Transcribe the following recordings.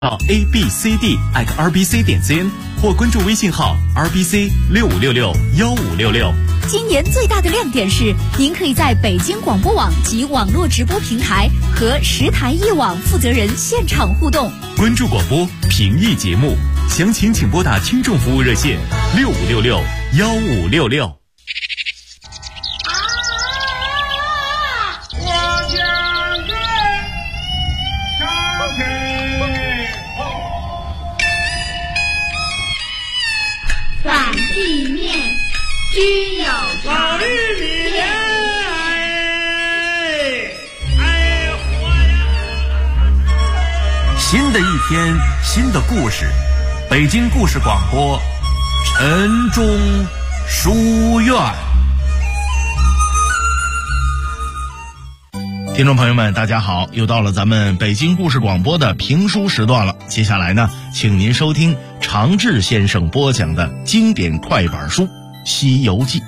到 abcd@rbc.cn 或关注微信号 rbc65661566。 今年最大的亮点是，您可以在北京广播网及网络直播平台和10台一网负责人现场互动。 关注广播，评议节目，详情请拨打听众服务热线65661566。 反地面均有老玉米莲， 新的一天，新的故事，北京故事广播，晨钟书院。听众朋友们，大家好，又到了咱们北京故事广播的评书时段了。接下来呢，请您收听常志先生播讲的经典快板书《西游记》。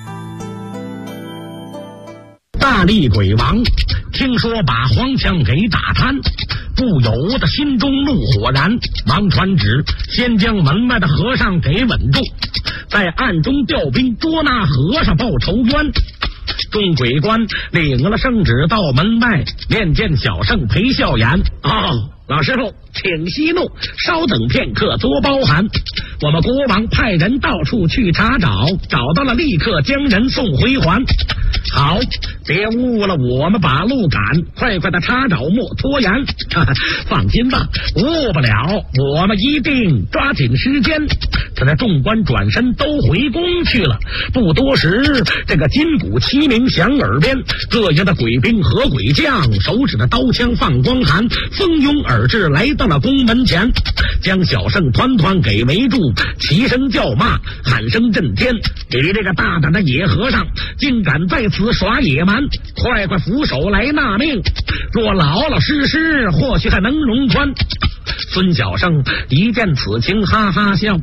大力鬼王听说把黄腔给打瘫，不由得心中怒火燃，忙传旨先将门外的和尚给稳住，在暗中调兵捉拿和尚报仇冤。众鬼官领了圣旨到门外，面见小圣陪笑言：老师傅请息怒，稍等片刻多包涵。我们国王派人到处去查找，找到了立刻将人送回还。好，别误了，我们把路赶，快快的查找，莫拖延。放心吧，误不了，我们一定抓紧时间。他的众官转身都回宫去了。不多时，这个金鼓齐鸣响耳边，各营的鬼兵和鬼将手指的刀枪放光寒，蜂拥而至，来到了宫门前，将小圣团团给围住，齐声叫骂，喊声震天。你这个大胆的野和尚，竟敢在此耍野蛮，快快俯首来纳命，若老老实实，或许还能容宽。孙小圣一见此情，哈哈笑。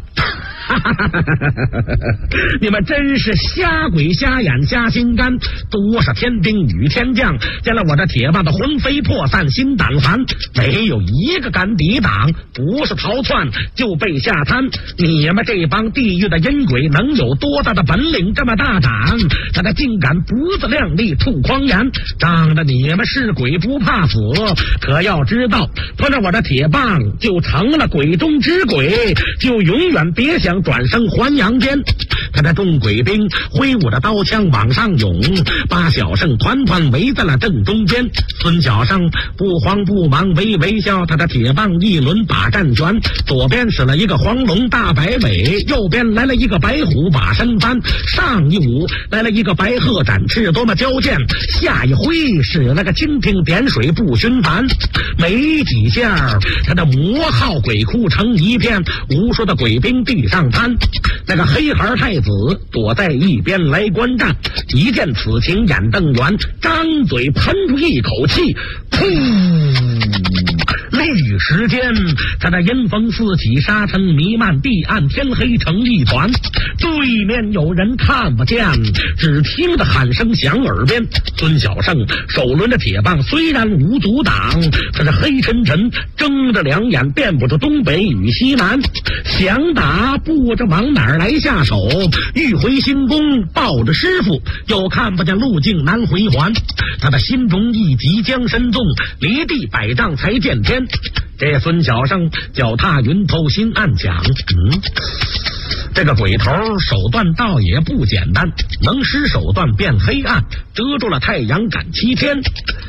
你们真是瞎鬼瞎眼瞎心肝，多少天兵与天将，见了我这铁棒的魂飞魄散心胆寒，没有一个敢抵挡，不是逃窜就被下滩。你们这帮地狱的阴鬼能有多大的本领，这么大胆，他竟敢不自量力吐狂言，仗着你们是鬼不怕死，可要知道拖着我的铁棒就成了鬼中之鬼，就永远别想转生还阳间。他的众鬼兵挥舞着刀枪往上涌，把小圣团团围在了正中间。孙小圣不慌不忙微微笑，他的铁棒一轮把战拳，左边使了一个黄龙大摆尾，右边来了一个白虎把身翻，上一舞来了一个白鹤展翅多么矫健，下一挥使了个蜻蜓点水不熏烦。没几下，他的魔号鬼哭成一片，无数的鬼兵地上瘫。那个黑孩太子躲在一边来观战，一见此情眼瞪圆，张嘴喷出一口气，噗！一时间，他的阴风四起，沙尘弥漫，地暗天黑成一团。对面有人看不见，只听得喊声响耳边。孙小圣手抡着铁棒，虽然无阻挡，可是黑沉沉，睁着两眼，辨不出东北与西南。想打不知往哪儿来下手，欲回行宫抱着师傅，又看不见路径难回还。他的心中一急，将身纵，离地100丈才见天。这孙小圣脚踏云头，心暗想，这个鬼头手段倒也不简单，能使手段变黑暗，遮住了太阳赶7天。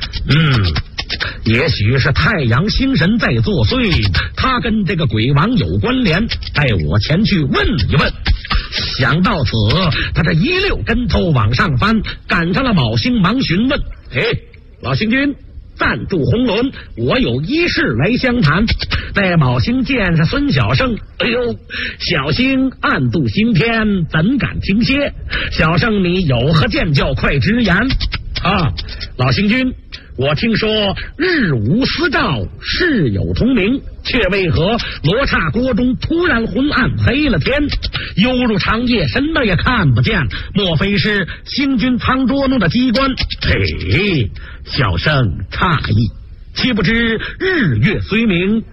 也许是太阳星神在作祟，他跟这个鬼王有关联，带我前去问一问。想到此，他这一溜跟头往上翻，赶上了卯星，忙询问：老星君，暂住红轮，我有一事来相谈。那卯星见是孙小圣，小星暗度星天，怎敢停歇？小圣你有何见教，快直言。老星君，我听说日无私照，事有同名，却为何罗刹锅中突然昏暗黑了天，犹如长夜，什么也看不见？莫非是星君藏捉弄的机关？小圣诧异，岂不知日月虽明，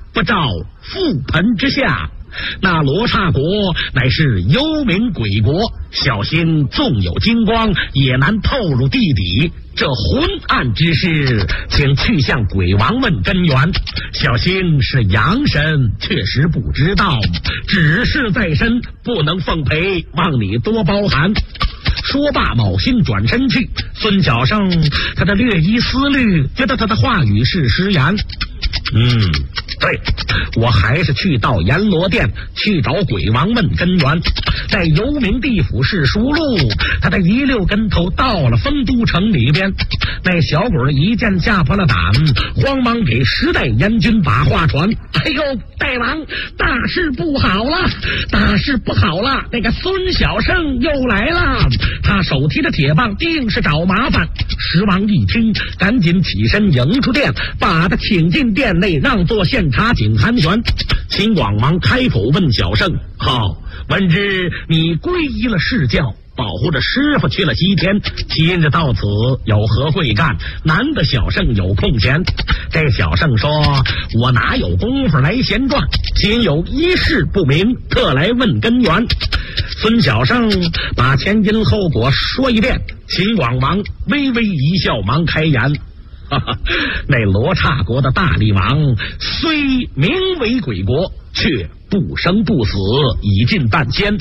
不照覆盆之下。那罗刹国乃是幽冥鬼国，小心纵有金光，也难透露地底。这昏暗之事，请去向鬼王问根源。小心是阳神，确实不知道，只是在身，不能奉陪，望你多包涵。说罢，某星转身去。孙小生他的略一思虑，觉得他的话语是实言。对，我还是去到阎罗殿去找鬼王问根源。在幽冥地府是熟路，他的一溜跟头到了丰都城里边。那小鬼一见吓破了胆，慌忙给时代阎君把话传。哎呦，大王，大事不好了，大事不好了！那个孙小生又来了，他手提着铁棒，定是找麻烦。石王一听，赶紧起身迎出殿，把他请进殿内，让做县察警韩玄。秦广王开口问小生：好，闻知你皈依了释教，保护着师傅去了西天，今日到此有何贵干？难得小生有空闲。这小生说：我哪有功夫来闲转，仅有一事不明，特来问根源。孙小生把前因后果说一遍，秦广王微微一笑，忙开言：那罗刹国的大力王虽名为鬼国，却不生不死，已近半仙。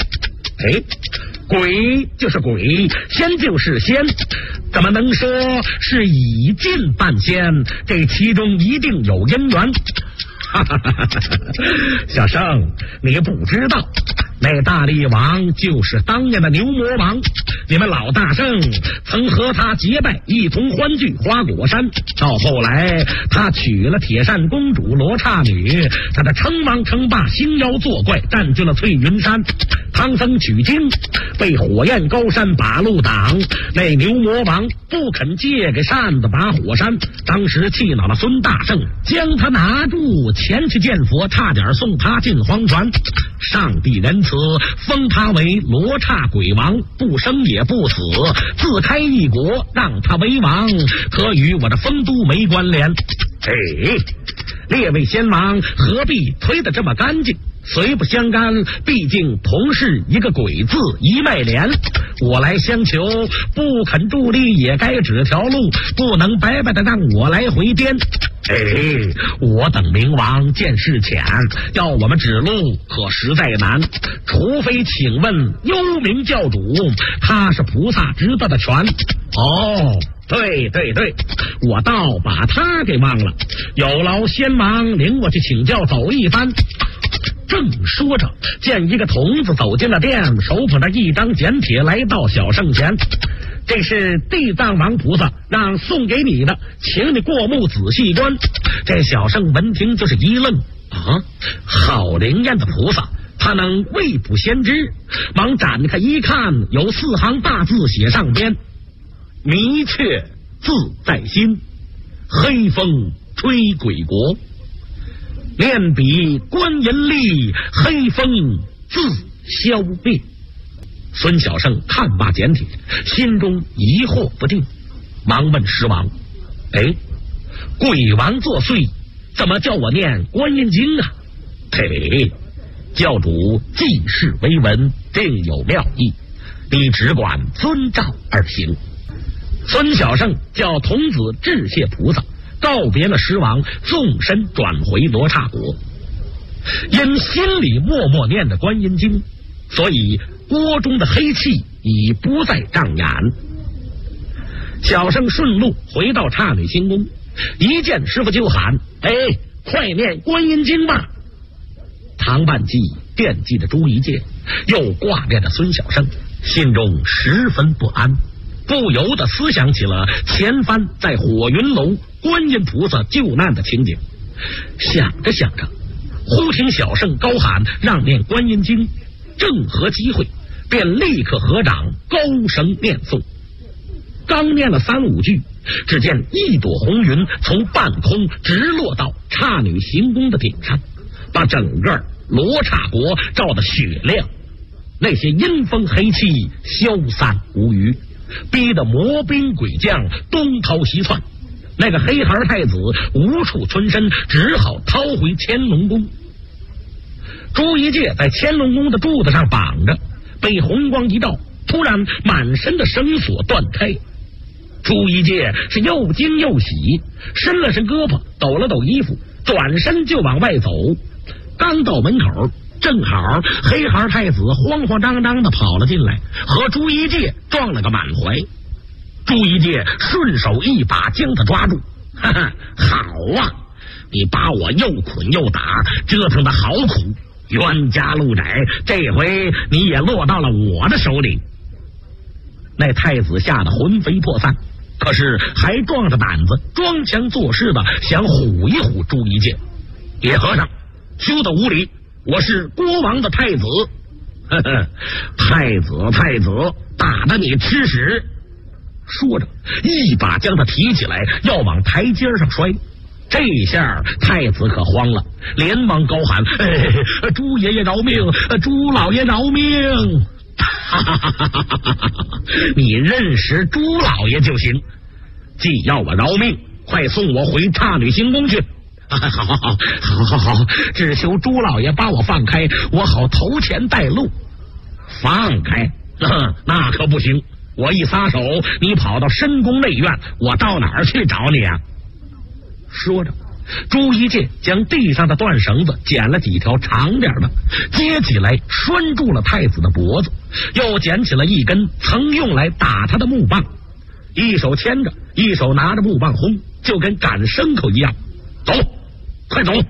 鬼就是鬼，仙就是仙，怎么能说是已近半仙？这其中一定有因缘。小生，你不知道，那大力王就是当年的牛魔王，你们老大圣曾和他结拜，一同欢聚花果山。到后来他娶了铁扇公主罗刹女，他的称王称霸，兴妖作怪，占据了翠云山。唐僧取经被火焰高山把路挡，那牛魔王不肯借给扇子把火山，当时气恼了孙大圣，将他拿住前去见佛，差点送他进黄泉。上帝仁慈，封他为罗刹鬼王，不生也不死，自开一国，让他为王，可与我的丰都没关联。列位先王何必推得这么干净？虽不相干，毕竟同是一个鬼字一脉连。我来相求，不肯助力也该指条路，不能白白的让我来回颠。我等冥王见识浅，要我们指路可实在难，除非请问幽冥教主，他是菩萨知道的全。对，我倒把他给忘了，有劳先王领我去请教走一番。正说着，见一个童子走进了殿，手捧着一张简帖来到小圣前。这是地藏王菩萨让送给你的，请你过目仔细观。这小圣闻听就是一愣，好灵验的菩萨，他能未卜先知？忙展开一看，有4行大字写上边：迷却自在心，黑风吹鬼国，练笔观音力，黑风自消灭。孙小生看罢简体，心中疑惑不定，忙问石王：鬼王作祟，怎么叫我念观音经啊？教主记事为文，定有妙意，你只管遵照而行。孙小生叫童子致谢菩萨，告别了狮王，纵身转回罗刹国。因心里默默念着观音经，所以锅中的黑气已不再障眼。小生顺路回到刹女星宫，一见师傅就喊：快念观音经吧！唐半记惦记着朱一介，又挂念着孙小生，心中十分不安，不由得思想起了前番在火云楼观音菩萨救难的情景。想着想着，忽听小圣高喊让念观音经，正合机会，便立刻合掌高声念诵。刚念了3、5句，只见一朵红云从半空直落到刹女行宫的顶上，把整个罗刹国照得雪亮。那些阴风黑气消散无余，逼得魔兵鬼将东逃西窜。 那个黑孩太子无处存身，只好逃回乾隆宫。朱一介在乾隆宫的柱子上绑着，被红光一照，突然满身的绳索断开。朱一介是又惊又喜，伸了伸胳膊，抖了抖衣服，转身就往外走。刚到门口，正好黑孩太子慌慌张张的跑了进来，和朱一介撞了个满怀。朱一介顺手一把将他抓住，哈哈，好啊，你把我又捆又打，折腾的好苦，冤家路窄，这回你也落到了我的手里。那太子吓得魂飞魄散，可是还壮着胆子装腔作势的想唬一唬朱一介。野和尚，休得无礼，我是国王的太子。呵呵，太子，打得你吃屎。说着一把将他提起来，要往台阶上摔。这下太子可慌了，连忙高喊：朱爷爷饶命，朱老爷饶命。你认识朱老爷就行，既要我饶命，快送我回刹女行宫去。好，只求朱老爷把我放开，我好头前带路。放开？那可不行，我一撒手，你跑到深宫内院，我到哪儿去找你啊？说着，朱一介将地上的断绳子捡了几条长点的，接起来拴住了太子的脖子，又捡起了一根曾用来打他的木棒，一手牵着，一手拿着木棒轰，就跟赶牲口一样。走，快走！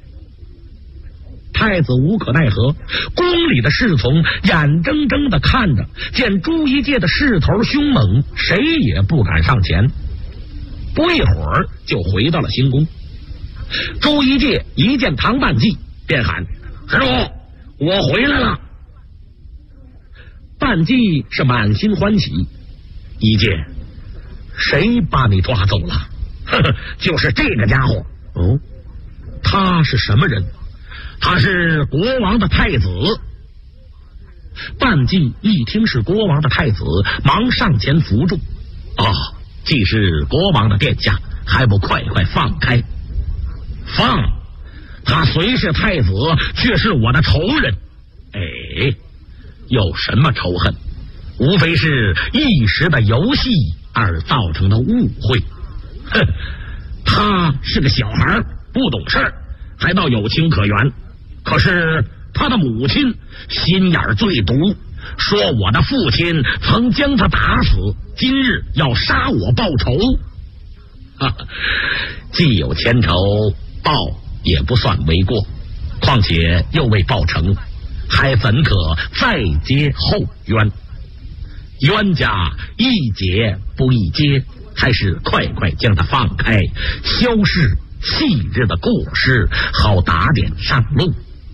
太子无可奈何，宫里的侍从眼睁睁的看着，见朱一介的势头凶猛，谁也不敢上前。不一会儿就回到了行宫。朱一介一见唐半骑，便喊：师傅，我回来了。半骑是满心欢喜：一介，谁把你抓走了？呵呵，就是这个家伙。哦，他是什么人？他是国王的太子。半骑一听是国王的太子，忙上前扶住。既是国王的殿下，还不快快放开？放！他虽是太子，却是我的仇人。有什么仇恨？无非是一时的游戏而造成的误会。哼，他是个小孩，不懂事，还倒有情可原。可是他的母亲心眼最毒，说我的父亲曾将他打死，今日要杀我报仇。既有千仇，报也不算为过，况且又未报成，还怎可再结后冤？冤家一解不一结，还是快快将他放开，消逝昔日的过失，好打点上路。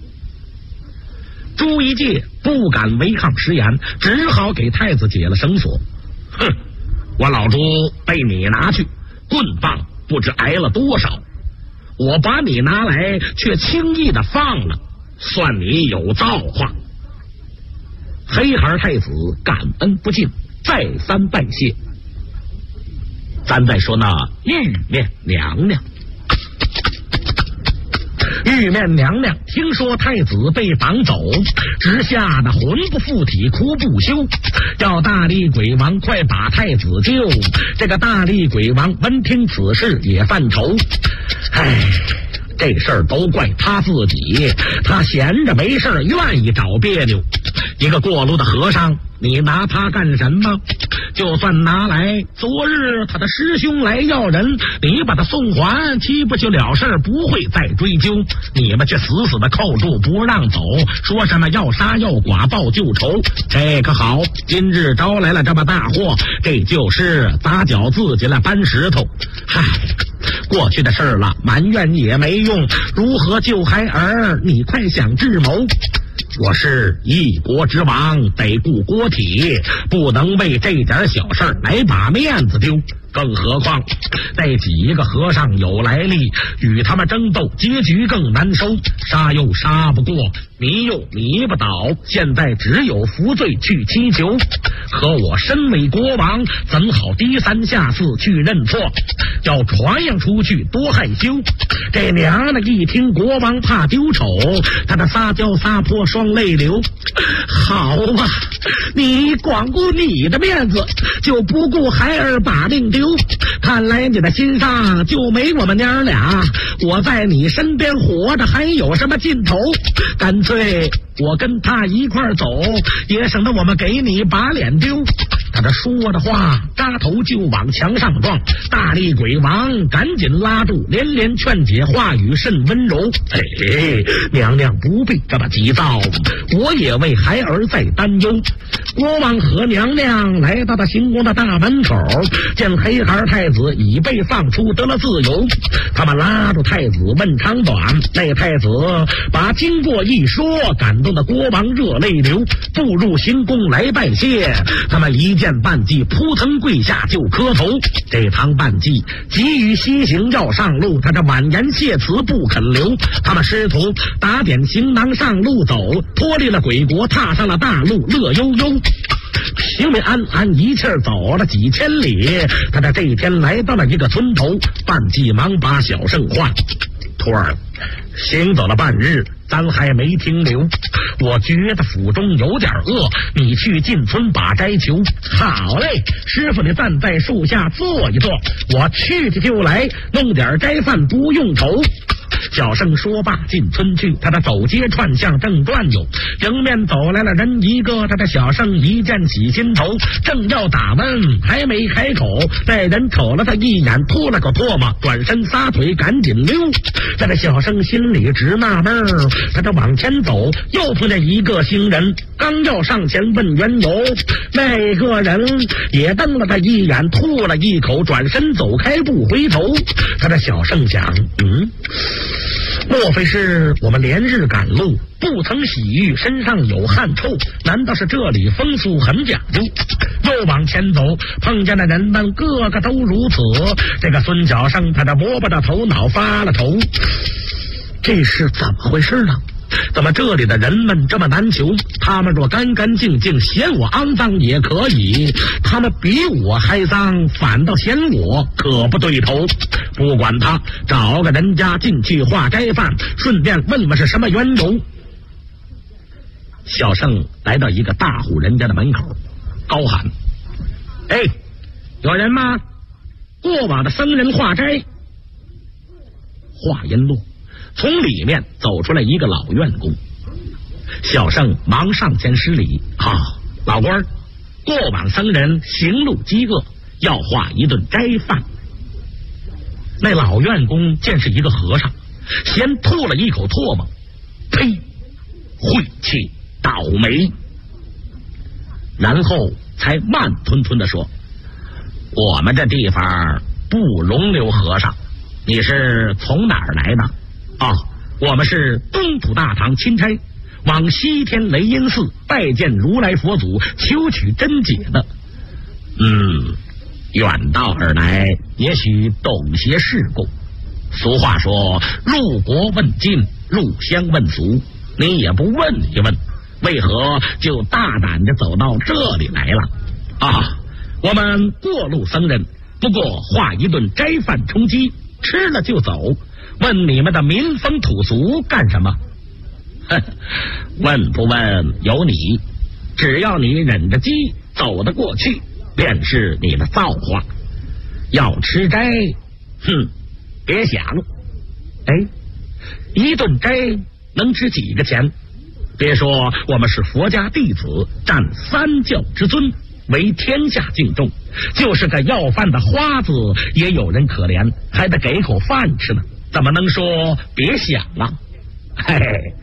朱一介不敢违抗食言，只好给太子解了绳索。哼，我老朱被你拿去，棍棒不知挨了多少，我把你拿来却轻易的放了，算你有造化。黑孩太子感恩不尽，再三拜谢。咱再说那玉面娘娘。玉面娘娘听说太子被绑走，直吓得魂不附体，哭不休，叫大力鬼王快把太子救。这个大力鬼王闻听此事也犯愁，这事儿都怪他自己，他闲着没事愿意找别扭。一个过路的和尚，你拿他干什么？就算拿来，昨日他的师兄来要人，你把他送还，岂不就了事儿，不会再追究？你们却死死的扣住不让走，说什么要杀要剐报旧仇。这可好，今日招来了这么大祸，这就是砸脚自己来搬石头。过去的事儿了，埋怨也没用，如何救孩儿？你快想智谋。我是一国之王，得顾国体，不能为这点小事来把面子丢。 更何况那几个和尚有来历，与他们争斗，结局更难收，杀又杀不过，迷又迷不倒，现在只有服罪去祈求。可我身为国王，怎好低三下四去认错？要传扬出去多害羞。这娘的一听国王怕丢丑，他的撒娇撒泼双泪流。好吧，你光顾你的面子，就不顾孩儿把命丢。看来你的心上就没我们娘俩，我在你身边活着还有什么劲头？干脆我跟他一块儿走，也省得我们给你把脸丢。他这说的话扎头就往墙上撞，大力鬼王赶紧拉住，连连劝解，话语甚温柔。娘娘不必这么急躁，我也为孩儿在担忧。国王和娘娘来到了行宫的大门口，见黑孩太子已被放出得了自由，他们拉住太子问长短。那太子把经过一说，感动的国王热泪流，步入行宫来拜谢。他们一见半骑扑腾跪下就磕头。这堂半骑急于西行要上路，他这婉言谢辞不肯留。他们师徒打点行囊上路走，脱离了鬼国，踏上了大路，乐悠悠平平安安一气儿走了几千里。他在这一天来到了一个村头，半骑忙把小圣唤：徒儿，行走了半日，咱还没停留，我觉得府中有点饿，你去进村把斋求。好嘞，师傅你站在树下坐一坐，我去就来，弄点斋饭不用愁。小圣说罢进村去，他的走街串巷正转悠，迎面走来了人一个，他的小圣一见起心头，正要打问，还没开口，那人瞅了他一眼，吐了口唾沫，转身撒腿赶紧溜。在这小圣心里直纳闷，他这往前走，又碰见一个行人，刚要上前问缘由，那个人也瞪了他一眼，吐了一口，转身走开不回头。他的小圣想，莫非是我们连日赶路，不曾洗浴，身上有汗臭？难道是这里风俗很讲究？又往前走，碰见的人们个个都如此。这个孙小圣他这摸不着头脑，发了愁，这是怎么回事呢？怎么这里的人们这么难求？他们若干干净净，嫌我肮脏也可以，他们比我还脏，反倒嫌我可不对头。不管他，找个人家进去化斋饭，顺便问问是什么缘由。小圣来到一个大户人家的门口，高喊：哎，有人吗？过往的僧人化斋。话音落，从里面走出来一个老院工。小圣忙上前施礼：老官，过往僧人行路饥饿，要化一顿斋饭。那老院工见是一个和尚，先吐了一口唾沫，呸，晦气倒霉，然后才慢吞吞地说：我们这地方不容留和尚，你是从哪儿来的？我们是东土大唐钦差，往西天雷音寺拜见如来佛祖，求取真解的。远道而来，也许懂些世故。俗话说，入国问津，入乡问俗，你也不问一问，为何就大胆的走到这里来了？我们过路僧人不过化一顿斋饭充饥，吃了就走，问你们的民风土俗干什么？问不问由你，只要你忍着饥走得过去，便是你的造化。要吃斋，别想。一顿斋能值几个钱？别说我们是佛家弟子，占三教之尊，为天下敬重，就是个要饭的花子也有人可怜，还得给口饭吃呢，怎么能说别想了？